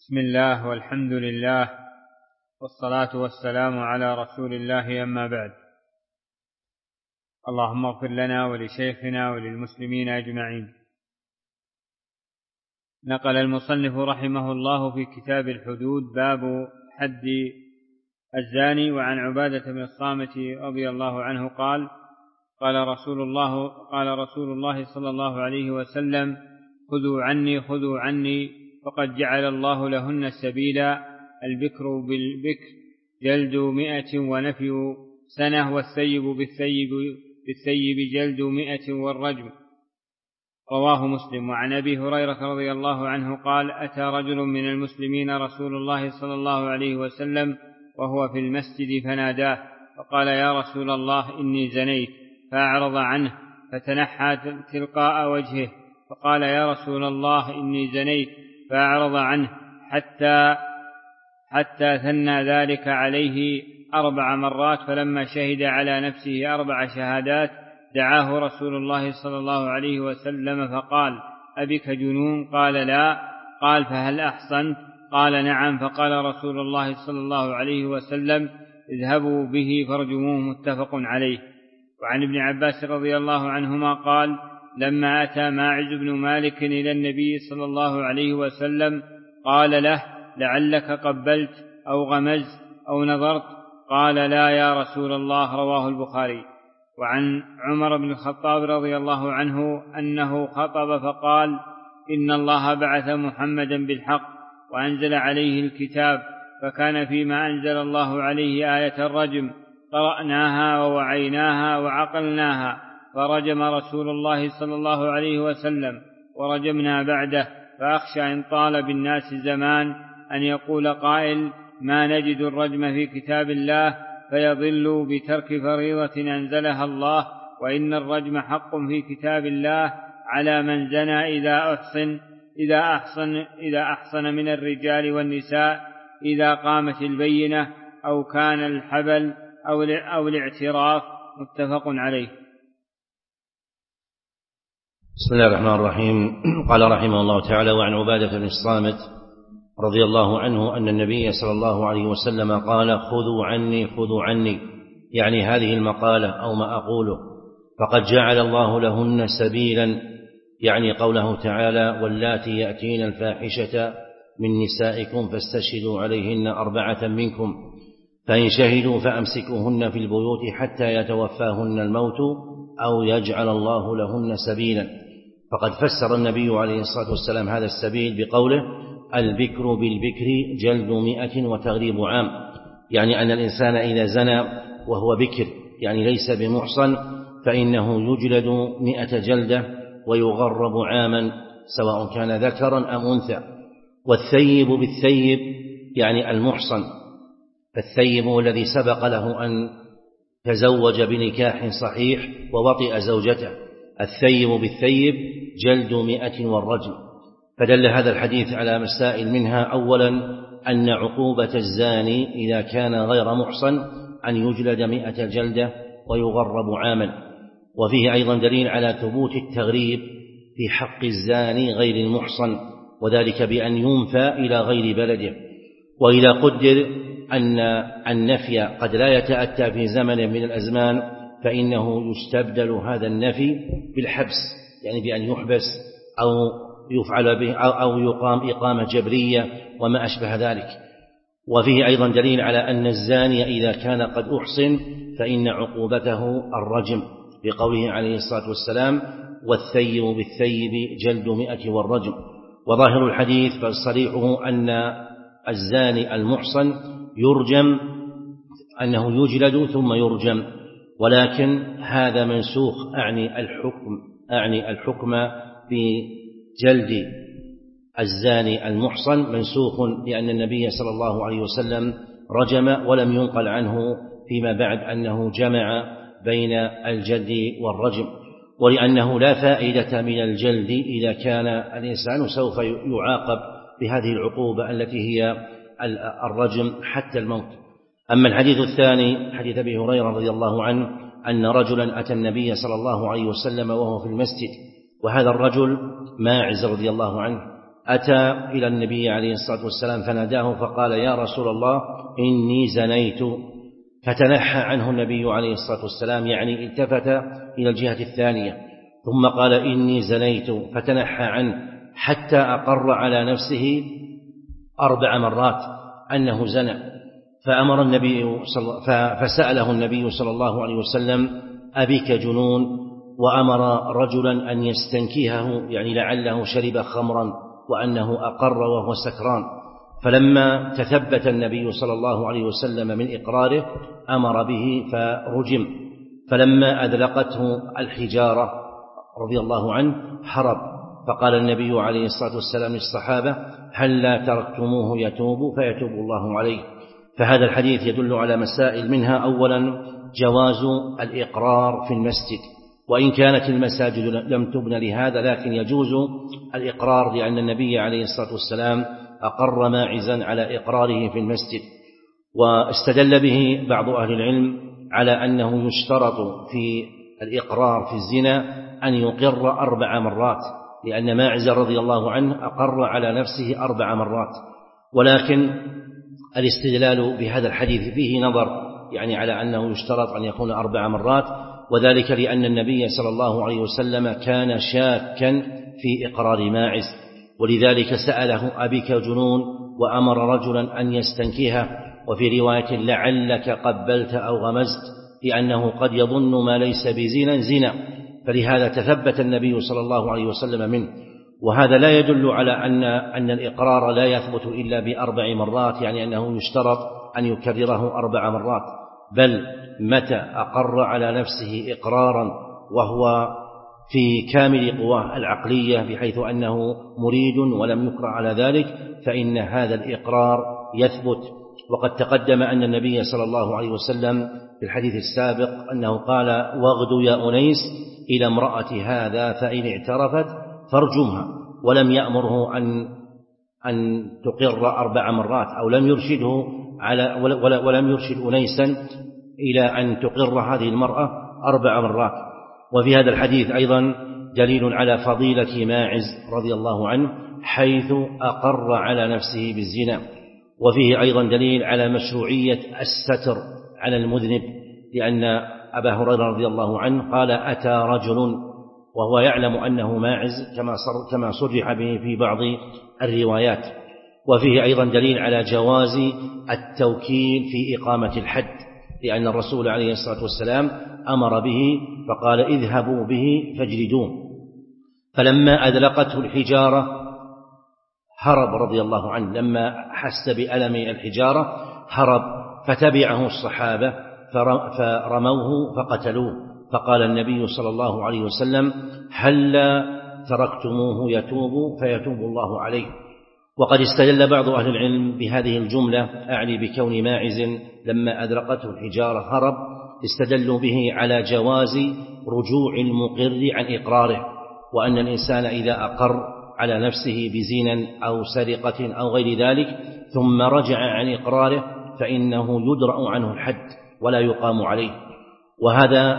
بسم الله والحمد لله والصلاة والسلام على رسول الله، أما بعد. اللهم اغفر لنا ولشيخنا وللمسلمين أجمعين. نقل المصنف رحمه الله في كتاب الحدود باب حد الزاني. وعن عبادة بن الصامت رضي الله عنه قال قال رسول الله صلى الله عليه وسلم: خذوا عني فقد جعل الله لهن سبيلا، البكر بالبكر جلد 100 ونفي سنة، والثيب بالثيب جلد 100 والرجم. رواه مسلم. وعن أبي هريرة رضي الله عنه قال: أتى رجل من المسلمين رسول الله صلى الله عليه وسلم وهو في المسجد فناداه فقال: يا رسول الله، إني زنيت. فأعرض عنه فتنحى تلقاء وجهه فقال: يا رسول الله، إني زنيت. فأعرض عنه حتى ثنى ذلك عليه 4 مرات، فلما شهد على نفسه 4 شهادات دعاه رسول الله صلى الله عليه وسلم فقال: أبك جنون؟ قال: لا. قال: فهل أحصنت؟ قال: نعم. فقال رسول الله صلى الله عليه وسلم: اذهبوا به فارجموه. متفق عليه. وعن ابن عباس رضي الله عنهما قال: لما أتى ماعز بن مالك إلى النبي صلى الله عليه وسلم قال له: لعلك قبلت أو غمزت أو نظرت؟ قال: لا يا رسول الله. رواه البخاري. وعن عمر بن الخطاب رضي الله عنه أنه خطب فقال: إن الله بعث محمدا بالحق وأنزل عليه الكتاب، فكان فيما أنزل الله عليه آية الرجم، قرأناها ووعيناها وعقلناها، فرجم رسول الله صلى الله عليه وسلم ورجمنا بعده. فأخشى إن طال بالناس زمان أن يقول قائل: ما نجد الرجم في كتاب الله، فيضل بترك فريضة أنزلها الله. وإن الرجم حق في كتاب الله على من زنى إذا أحصن من الرجال والنساء، إذا قامت البينة أو كان الحبل أو الاعتراف. متفق عليه. بسم الله الرحمن الرحيم. قال رحمه الله تعالى: وعن عبادة بن الصامت رضي الله عنه أن النبي صلى الله عليه وسلم قال: خذوا عني، يعني هذه المقالة أو ما أقوله، فقد جعل الله لهن سبيلا، يعني قوله تعالى: واللاتي يأتين الفاحشة من نسائكم فاستشهدوا عليهن 4 منكم، فإن شهدوا فأمسكوهن في البيوت حتى يتوفاهن الموت أو يجعل الله لهن سبيلا. فقد فسر النبي عليه الصلاة والسلام هذا السبيل بقوله: البكر بالبكر جلد 100 وتغريب عام، يعني أن الإنسان إذا زنى وهو بكر، يعني ليس بمحصن، فإنه يجلد 100 جلدة ويغرب عاما، سواء كان ذكرا أم أنثى. والثيب بالثيب يعني المحصن، فالثيب هو الذي سبق له أن تزوج بنكاح صحيح ووطئ زوجته. الثيب بالثيب جلد 100 والرجم. فدل هذا الحديث على مسائل، منها أولا أن عقوبة الزاني إذا كان غير محصن أن يجلد 100 جلدة ويغرب عاما. وفيه أيضا دليل على ثبوت التغريب في حق الزاني غير المحصن، وذلك بأن ينفى إلى غير بلده. وإذا قدر أن النفي قد لا يتأتى في زمن من الأزمان، فإنه يستبدل هذا النفي بالحبس، يعني بأن يحبس أو يفعل به أو يقام إقامة جبرية وما أشبه ذلك. وفيه أيضا دليل على أن الزاني إذا كان قد أحصن فإن عقوبته الرجم، بقوله عليه الصلاة والسلام: والثيب بالثيب جلد 100 والرجم. وظاهر الحديث فصريحه أن الزاني المحصن يرجم، أنه يجلد ثم يرجم، ولكن هذا منسوخ، أعني الحكم بجلد الزاني المحصن منسوخ، لأن النبي صلى الله عليه وسلم رجم، ولم ينقل عنه فيما بعد أنه جمع بين الجلد والرجم. ولأنه لا فائدة من الجلد إذا كان الإنسان سوف يعاقب بهذه العقوبة التي هي الرجم حتى الموت. أما الحديث الثاني حديث أبي هريرة رضي الله عنه أن رجلا أتى النبي صلى الله عليه وسلم وهو في المسجد، وهذا الرجل ماعز رضي الله عنه، أتى إلى النبي عليه الصلاة والسلام فناداه فقال: يا رسول الله إني زنيت. فتنحى عنه النبي عليه الصلاة والسلام، يعني التفت إلى الجهة الثانية، ثم قال: إني زنيت، فتنحى عنه حتى أقر على نفسه 4 مرات أنه زنى. فسأله النبي صلى الله عليه وسلم: أبك جنون؟ وأمر رجلا أن يستنكهه، يعني لعله شرب خمرا وأنه أقر وهو سكران. فلما تثبت النبي صلى الله عليه وسلم من إقراره أمر به فرجم. فلما أذلقته الحجارة رضي الله عنه هرب. فقال النبي عليه الصلاة والسلام للصحابة: هلا تركتموه يتوب فيتوب الله عليه. فهذا الحديث يدل على مسائل، منها أولا جواز الإقرار في المسجد، وإن كانت المساجد لم تبن لهذا، لكن يجوز الإقرار، لأن النبي عليه الصلاة والسلام أقر ماعزا على إقراره في المسجد. واستدل به بعض أهل العلم على أنه يشترط في الإقرار في الزنا أن يقر 4 مرات، لأن ماعز رضي الله عنه أقر على نفسه 4 مرات. ولكن الاستدلال بهذا الحديث فيه نظر، يعني على أنه يشترط أن يكون 4 مرات، وذلك لأن النبي صلى الله عليه وسلم كان شاكا في إقرار ماعز، ولذلك سأله: أبك جنون؟ وأمر رجلا أن يستنكهه، وفي رواية: لعلك قبلت أو غمزت، لأنه قد يظن ما ليس بزنا زنا، فلهذا تثبت النبي صلى الله عليه وسلم منه. وهذا لا يدل على أن الإقرار لا يثبت إلا ب4 مرات، يعني أنه يشترط أن يكرره 4 مرات، بل متى أقر على نفسه إقرارا وهو في كامل قواه العقلية بحيث أنه مريد ولم يكره على ذلك، فإن هذا الإقرار يثبت. وقد تقدم أن النبي صلى الله عليه وسلم في الحديث السابق أنه قال: واغدوا يا أنيس إلى امرأة هذا فإن اعترفت فارجمها، ولم يأمره أن تقر 4 مرات، أو لم يرشده ولم يرشد أنيسا إلى أن تقر هذه المرأة 4 مرات. وفي هذا الحديث أيضا دليل على فضيلة ماعز رضي الله عنه حيث أقر على نفسه بالزنا، وفيه أيضا دليل على مشروعية الستر على المذنب، لأن أبا هريرة رضي الله عنه قال: أتى رجل، وهو يعلم أنه ماعز كما صرح به في بعض الروايات. وفيه أيضا دليل على جواز التوكيل في إقامة الحد، لأن الرسول عليه الصلاة والسلام أمر به فقال: اذهبوا به فاجلدوه. فلما أذلقته الحجارة هرب رضي الله عنه، لما حس بألم الحجارة هرب، فتبعه الصحابة فرموه فقتلوه. فقال النبي صلى الله عليه وسلم: هلا تركتموه يتوب فيتوب الله عليه. وقد استدل بعض أهل العلم بهذه الجملة، أعني بكون ماعز لما أذرقته الحجارة هرب، استدلوا به على جواز رجوع المقر عن إقراره، وأن الإنسان إذا أقر على نفسه بزنا أو سرقة أو غير ذلك ثم رجع عن إقراره فإنه يدرأ عنه الحد ولا يقام عليه. وهذا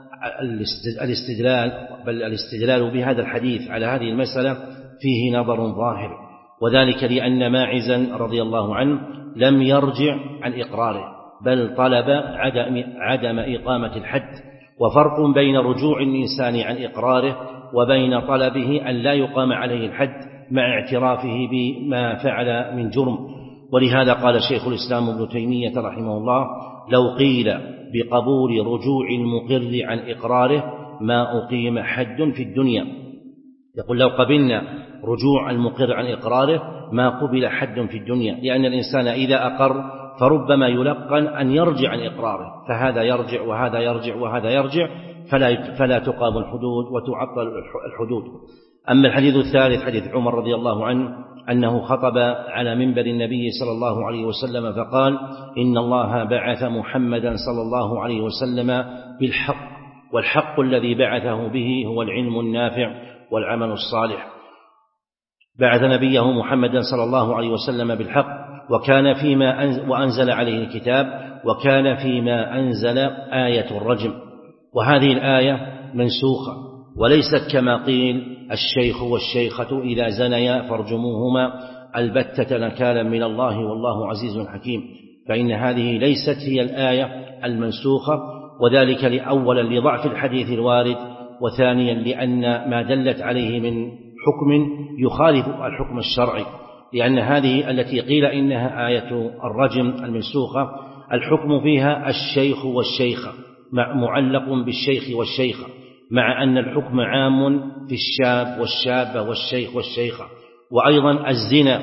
الاستدلال بهذا الحديث على هذه المسألة فيه نظر ظاهر، وذلك لأن ماعزا رضي الله عنه لم يرجع عن إقراره، بل طلب عدم إقامة الحد. وفرق بين رجوع الإنسان عن إقراره وبين طلبه أن لا يقام عليه الحد مع اعترافه بما فعل من جرم. ولهذا قال شيخ الإسلام ابن تيمية رحمه الله: لو قيل بقبول رجوع المقر عن إقراره ما أقيم حد في الدنيا. يقول: لو قبلنا رجوع المقر عن إقراره ما قبل حد في الدنيا، لأن الإنسان إذا أقر فربما يلقن أن يرجع عن إقراره، فهذا يرجع وهذا يرجع وهذا يرجع، فلا تقام الحدود وتعطل الحدود. أما الحديث الثالث حديث عمر رضي الله عنه أنه خطب على منبر النبي صلى الله عليه وسلم فقال: إن الله بعث محمدا صلى الله عليه وسلم بالحق، والحق الذي بعثه به هو العلم النافع والعمل الصالح. بعث نبيه محمدا صلى الله عليه وسلم بالحق، وأنزل عليه الكتاب، وكان فيما أنزل آية الرجم. وهذه الآية منسوخة وليست كما قيل الشيخ والشيخة إذا زنيا فارجموهما البتة نكالا من الله والله عزيز حكيم. فإن هذه ليست هي الآية المنسوخة، وذلك أولا لضعف الحديث الوارد، وثانيا لأن ما دلت عليه من حكم يخالف الحكم الشرعي، لأن هذه التي قيل إنها آية الرجم المنسوخة الحكم فيها الشيخ والشيخة معلق بالشيخ والشيخة، مع أن الحكم عام في الشاب والشابة والشيخ والشيخة. وأيضا الزنا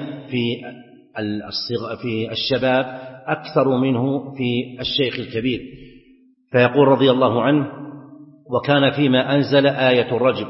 في الشباب أكثر منه في الشيخ الكبير. فيقول رضي الله عنه: وكان فيما أنزل آية الرجم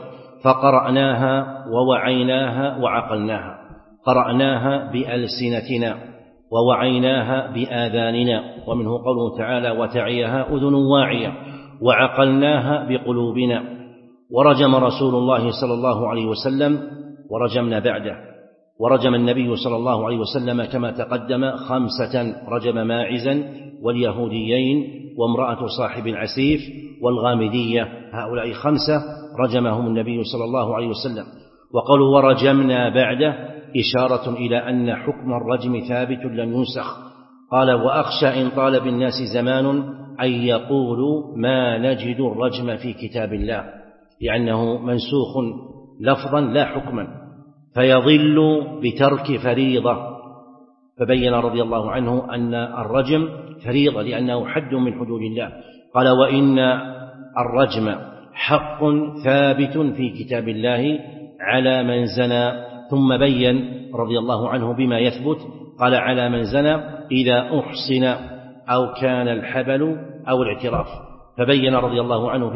فقرأناها ووعيناها وعقلناها. قرأناها بألسنتنا ووعيناها بآذاننا، ومنه قوله تعالى: وتعيها أذن واعية، وعقلناها بقلوبنا. ورجم رسول الله صلى الله عليه وسلم ورجمنا بعده، ورجم النبي صلى الله عليه وسلم كما تقدم 5: رجم ماعزا واليهوديين وامرأة صاحب العسيف والغامدية، هؤلاء 5 رجمهم النبي صلى الله عليه وسلم. وقالوا ورجمنا بعده إشارة إلى أن حكم الرجم ثابت لن ينسخ. قال: وأخشى إن طال بالناس زمان أن يقولوا ما نجد الرجم في كتاب الله، لأنه منسوخ لفظا لا حكما، فيضل بترك فريضة. فبين رضي الله عنه أن الرجم فريضة لأنه حد من حدود الله. قال: وإن الرجم حق ثابت في كتاب الله على من زنى. ثم بين رضي الله عنه بما يثبت، قال: على من زنى إذا أحصن أو كان الحبل أو الاعتراف. فبين رضي الله عنه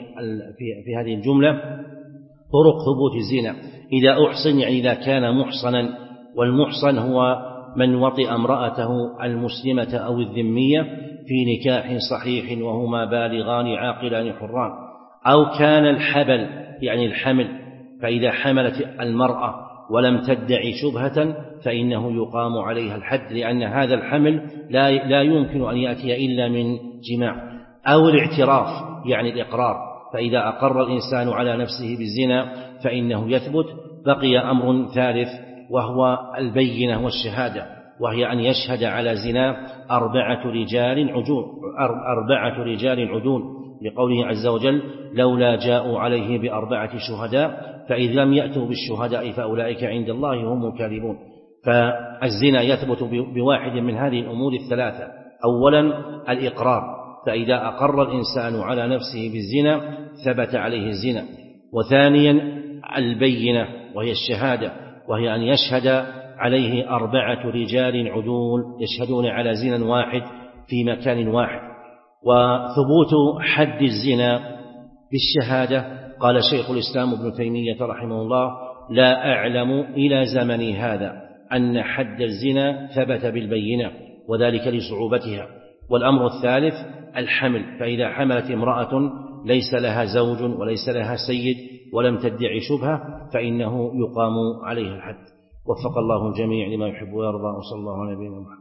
في هذه الجملة طرق ثبوت الزنا. إذا أحصن يعني إذا كان محصنا، والمحصن هو من وطئ امرأته المسلمة أو الذمية في نكاح صحيح وهما بالغان عاقلان حران. أو كان الحبل يعني الحمل، فإذا حملت المرأة ولم تدعي شبهة فإنه يقام عليها الحد، لأن هذا الحمل لا يمكن أن يأتي إلا من جماع. أو الاعتراف يعني الإقرار، فإذا أقر الإنسان على نفسه بالزنا فإنه يثبت. بقي أمر ثالث وهو البينة والشهادة، وهي أن يشهد على زنا 4 رجال عدول، لقوله عز وجل: لولا جاءوا عليه ب4 شهداء فإذ لم يأتوا بالشهداء فأولئك عند الله هم الكاذبون. فالزنا يثبت بواحد من هذه الأمور الثلاثة: أولا الإقرار، فإذا أقر الإنسان على نفسه بالزنا ثبت عليه الزنا. وثانيا البينة وهي الشهادة، وهي أن يشهد عليه 4 رجال عدول يشهدون على زنا واحد في مكان واحد. وثبوت حد الزنا بالشهادة، قال شيخ الإسلام ابن تيمية رحمه الله: لا أعلم إلى زمني هذا أن حد الزنا ثبت بالبينة، وذلك لصعوبتها. والأمر الثالث الحمل، فإذا حملت امرأة ليس لها زوج وليس لها سيد ولم تدعي شبهة فإنه يقام عليها الحد. وفق الله الجميع لما يحب ويرضى، وصلى الله على نبينا محمد.